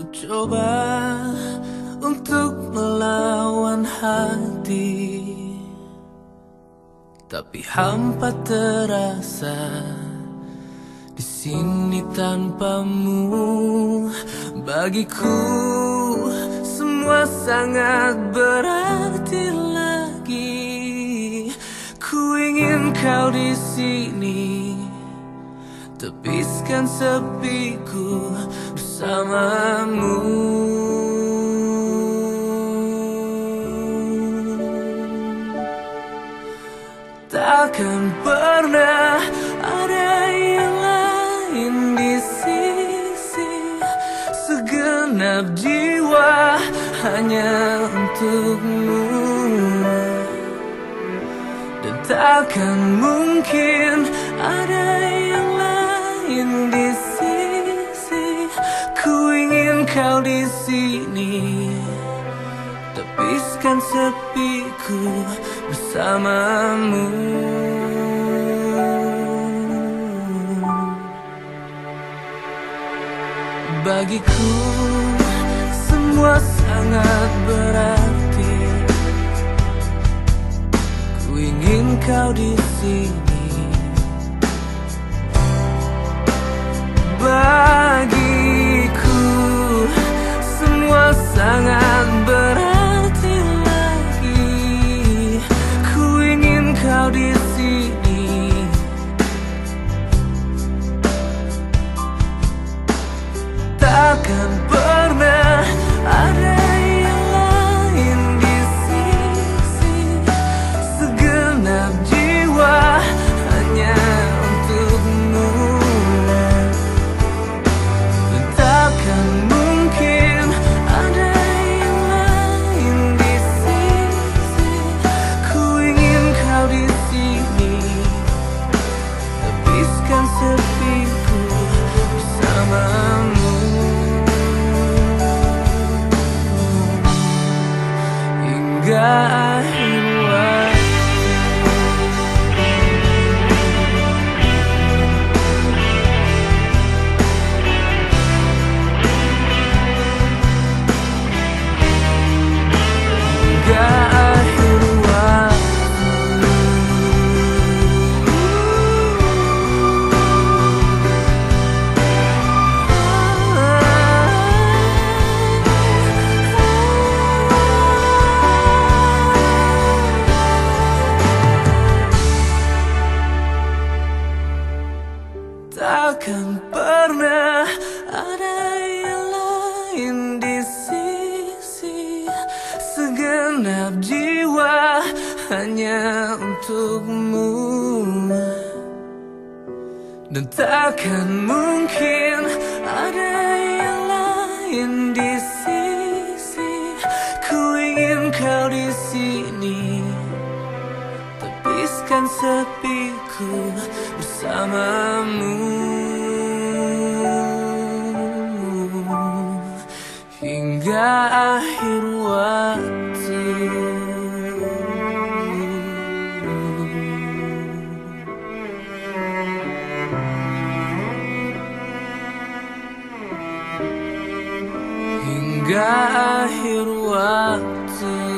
Coba untuk melawan hati, tapi hampa terasa di sini tanpamu. Bagiku semua sangat berarti lagi. Ku ingin kau di sini, tepiskan sepiku bersamamu. Takkan pernah ada yang lain di sisi, segenap jiwa hanya untukmu. Dan takkan mungkin ada yang lain di sisi. Ku ingin kau di sini, tepiskan sepiku bersamamu. Bagiku semua sangat berarti. Ku ingin kau di sini. Bagiku semua sangat berarti lagi. Ku ingin kau di sini. Takkan pernah ada yang lain di sisi, segenap jiwa hanya untukmu. Dan takkan mungkin ada yang lain di sisi. Ku ingin kau di sini, tepiskan sepiku bersamamu. Hingga akhir takkan pernah ada yang lain di sisi, segenap jiwa hanya untukmu. Dan takkan mungkin ada yang lain di sisi. Ku ingin kau di sini, tepiskan sepiku bersamamu. Hingga akhir waktu. Hingga akhir waktu.